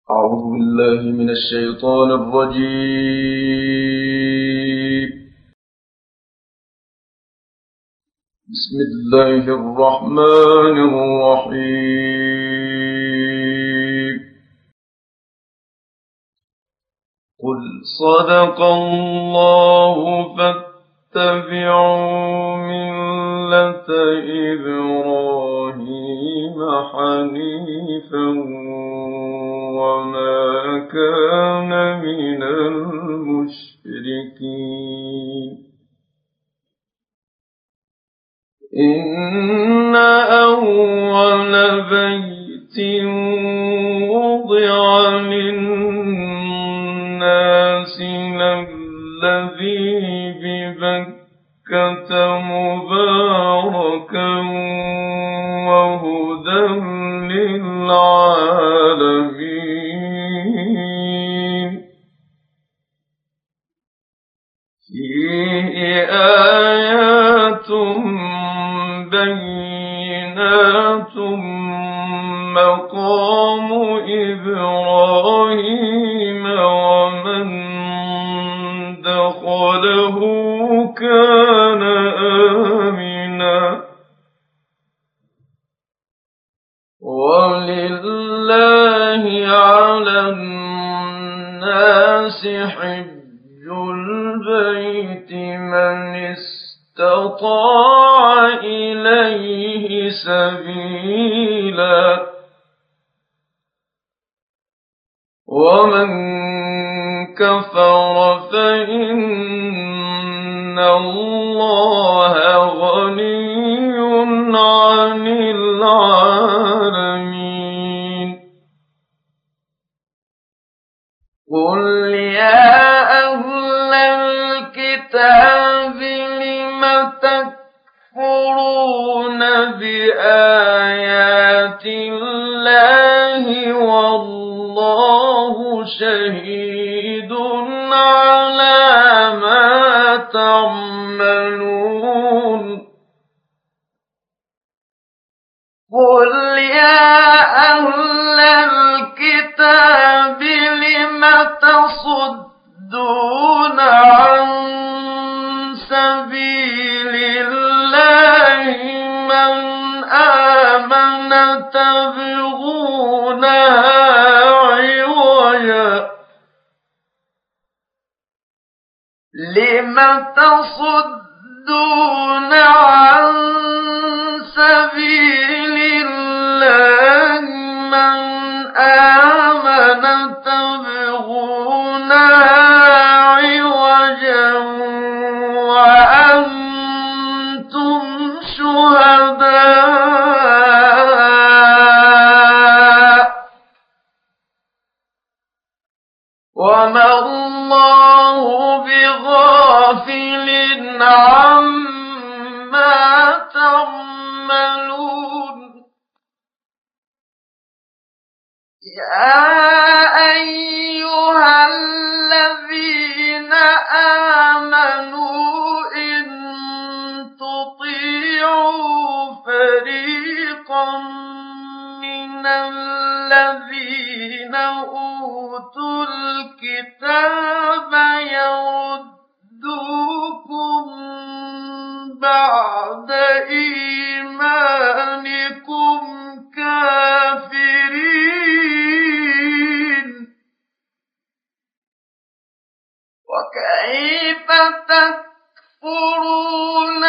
أعوذ بالله من الشيطان الرجيم. بسم الله الرحمن الرحيم. قل صدق الله فاتبعوا ملة إبراهيم حنيفا وما كان من المشركين. إن أول بيت وضع للناس الذي ببكة مباركا وهدى للعالمين. فيه آيات بينات مقام إبراهيم ومن دخله كان آمنا ولله على الناس حج البيت من استطاع إليه سبيلا ومن كفر فإن الله غني عن العالمين. قل يا أهل الكتاب لم تكفرون بآيات الله والله شهيد على ما تعملون. قل يا أهل الكتاب لم تصدون عن سبيل الله من آمن تبغونها عوجا لم تصدون عن سبيل الله من آمن تبغونها عوجا وأنتم شهداء وما الله بغافل عما تعملون. يا أيها الذين آمنوا إن تطيعوا فريقا من الذين أوتوا الكتاب يردوكم بعد إيمانكم كافرين. وكيف تكفرون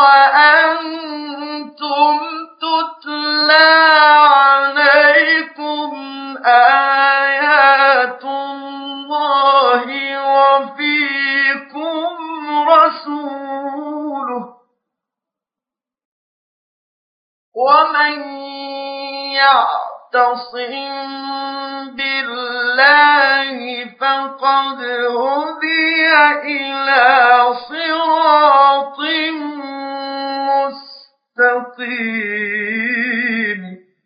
وأنتم تتلى عليكم آيات الله وفيكم رسوله ومن يعتصم بالله فقد هدي إلى صراط مستقيم.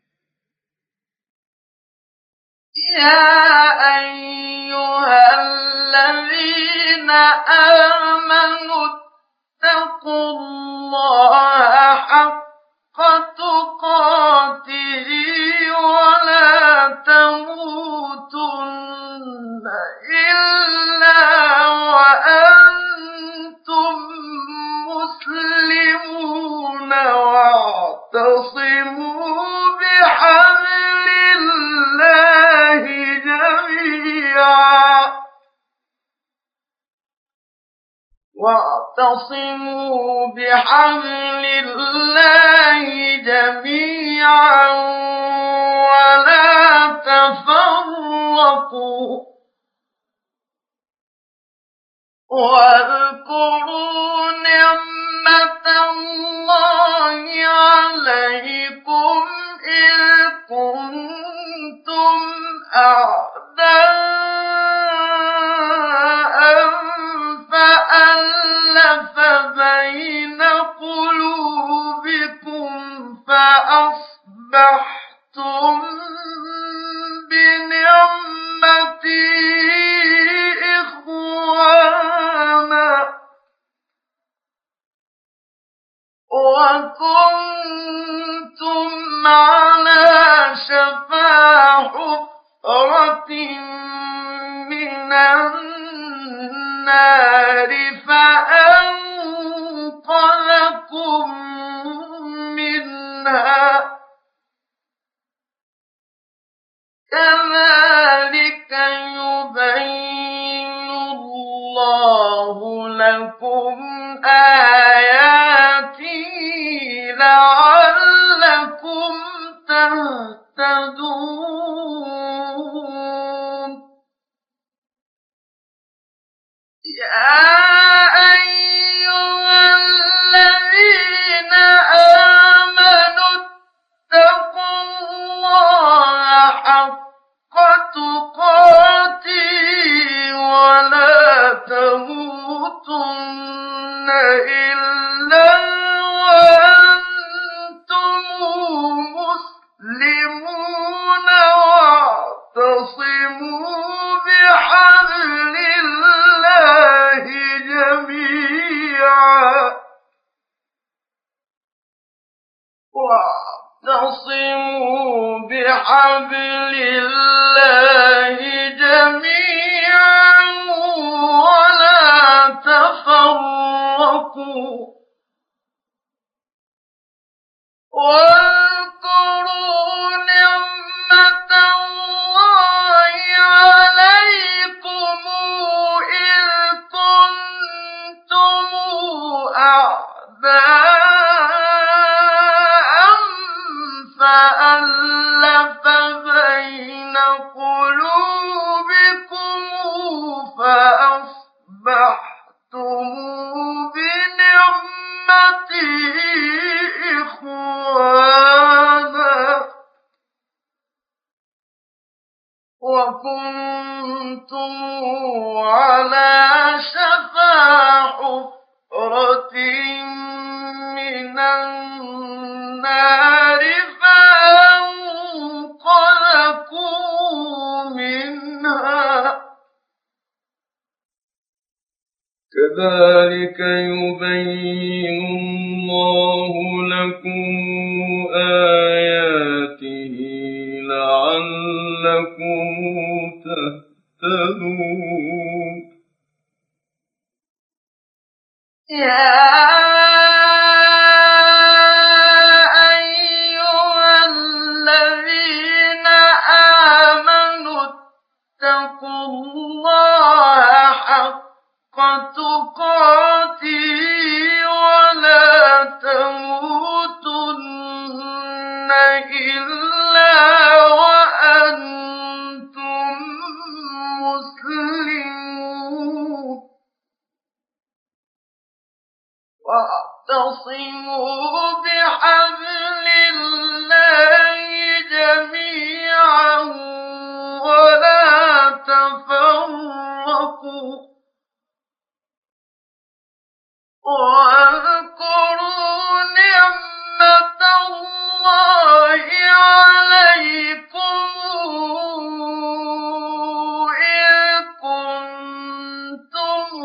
يا أيها الذين آمنوا اتقوا الله حق تقاته ولا تموتن إلا وأنتم مسلمون واعتصموا بحبل الله جميعا ولا تفرقوا واذكروا نعمة الله عليكم إذ كنتم أعداء فألف بين قلوبكم فأصبحتم بنعمته إخوانا وكنتم على شفا حفرة من النار فأنقذكم منها كذلك يبين الله لكم آياته لعلكم تهتدون يا أيها الذين آمنوا اتقوا الله حق تقاته ولا تموتن إلا وأنتم مسلمون واعتصموا بحبل الله جميعا ولا تفرقوا واذكروا نعمة الله عليكم إذ كنتم أعداء فألف بين قلوبكم فأصبحتم بنعمته إخوانا وكنتم على شفا حفرة من النار فأنقذكم منها كذلك يبين الله لكم آياته لعلكم تهتدون يا أيها الذين آمنوا اتقوا الله حق تقاته ولا تموتن إلا وأنتم مسلمون واعتصموا بحبل الله جميعا ولا تفرقوا واذكروا نعمة الله عليكم إذ كنتم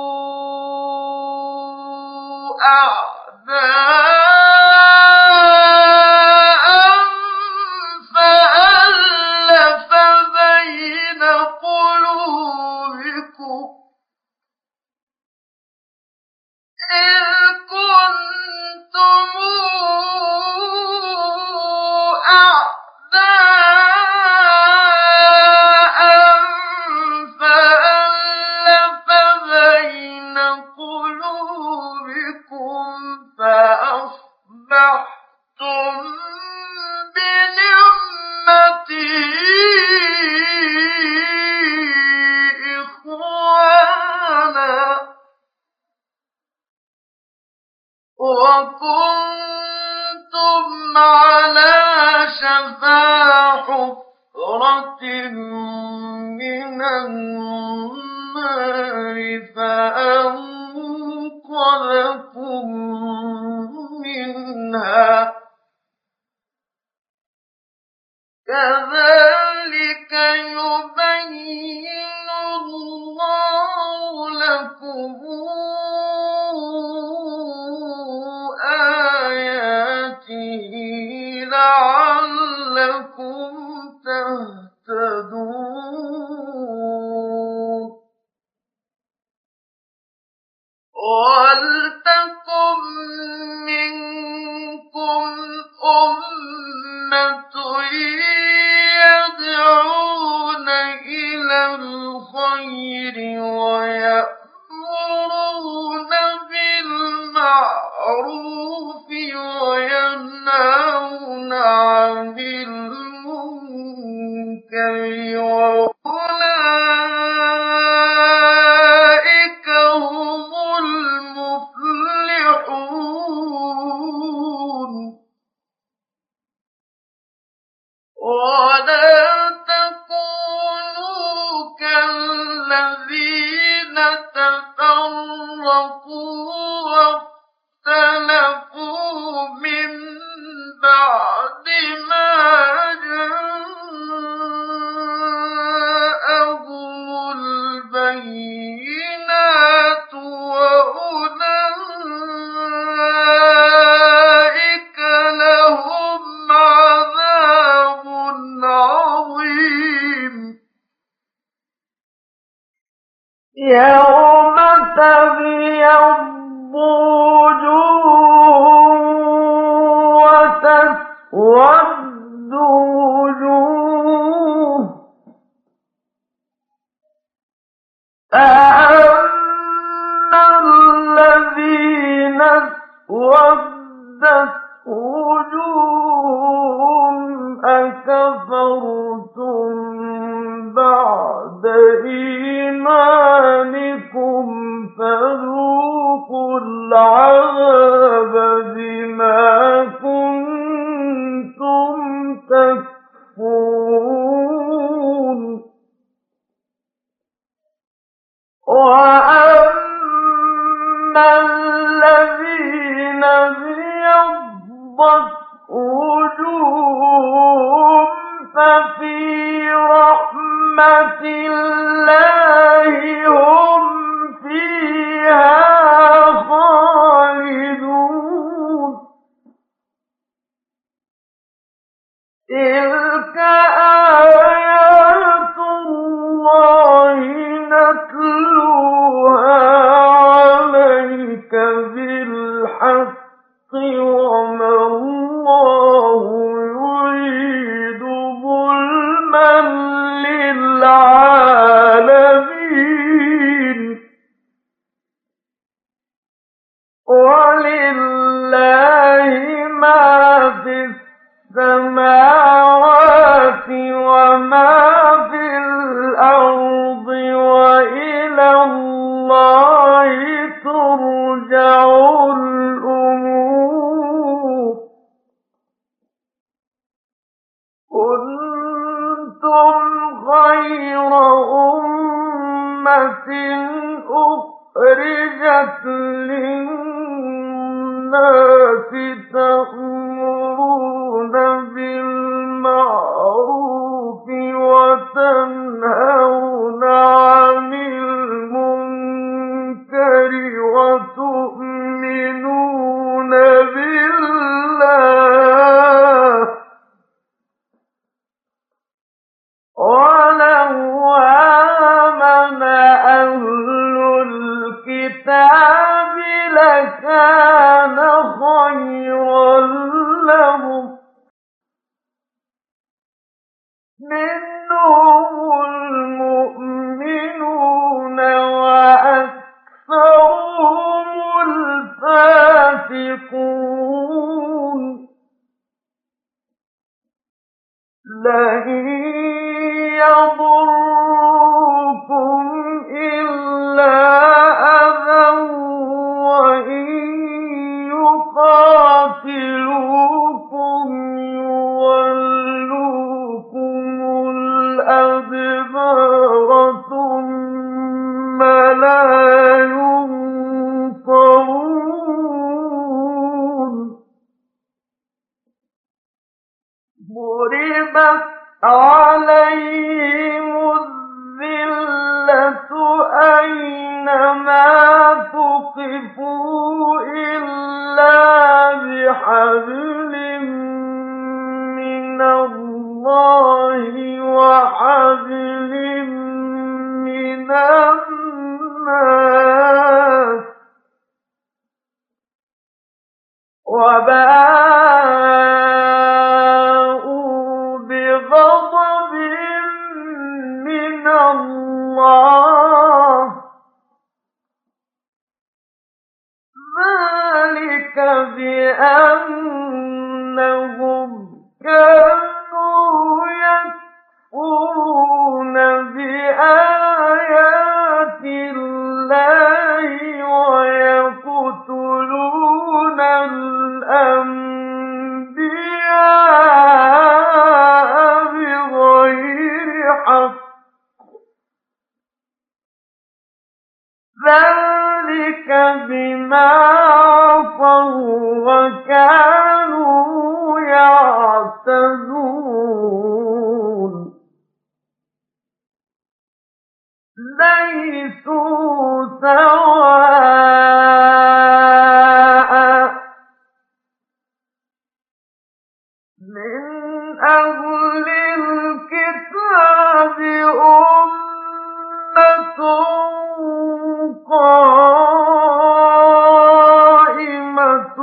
أعداء فألف بين قلوبكم وكنتم على شفا حفرة من النار فأنقذكم منها كذلك يبين الله لكم آياته لعلكم تهتدون ولتكن منكم أمة يدعون إلى الخير ويأمرون بالمعروف وينهون عن المنكر وأولئك هم المفلحون ولا تكونوا كالذين تفرقوا واختلفوا من بعد ما جاءهم البينات وأولئك لهم عذاب عظيم يوم تبيض وجوه وتسود وجوه فأما الذين اسودت وجوههم أكفرتم بعد إيمانكم فذوقوا العذاب بما كنتم تكفرون وأما الذين ابيضت وجوههم ففي رحمة الله هم فيها خالدون تلك آيات الله نتلوها عليك بالحق وما الله يريد ظلما للعالمين ولله ما في السماوات وما في الأرض وإلى الله ترجع الأمور كنتم خير أمة أخرجت للناس تأمرون بالمعروف وتنهون عن المنكر وتؤمنون بالله ولو آمن أهل الكتاب لكان خيرا لهم منهم المؤمنون وباءوا بغضب من الله ذلك بأنهم كانوا يكفرون بآيات الله ويقتلون الأنبياء بغير حق ذلك بما عصوا وكانوا يعتدون ليسوا سواء من أهل الكتاب أمة قائمة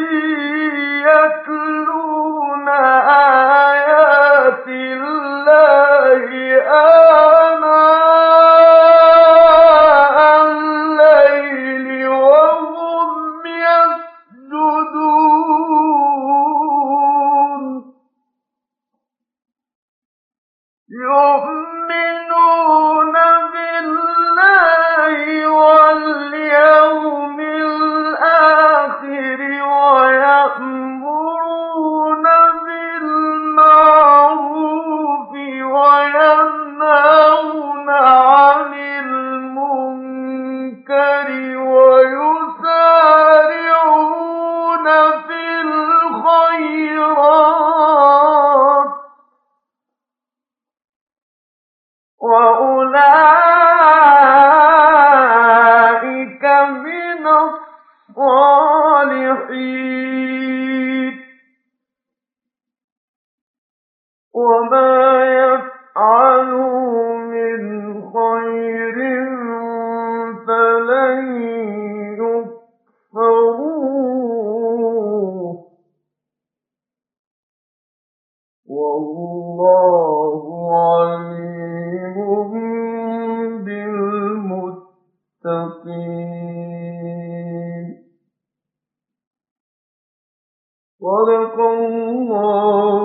يتلون آيات الله آناء الليل وهم يسجدون يؤمنون بالله واليوم الآخر ويأمرون بالمعروف وينهون عن المنكر ويسارعون في الخيرات وأولئك من الصالحين وما يفعلوا من خير فلن يكفروه والله عليم بالمتقين صدق الله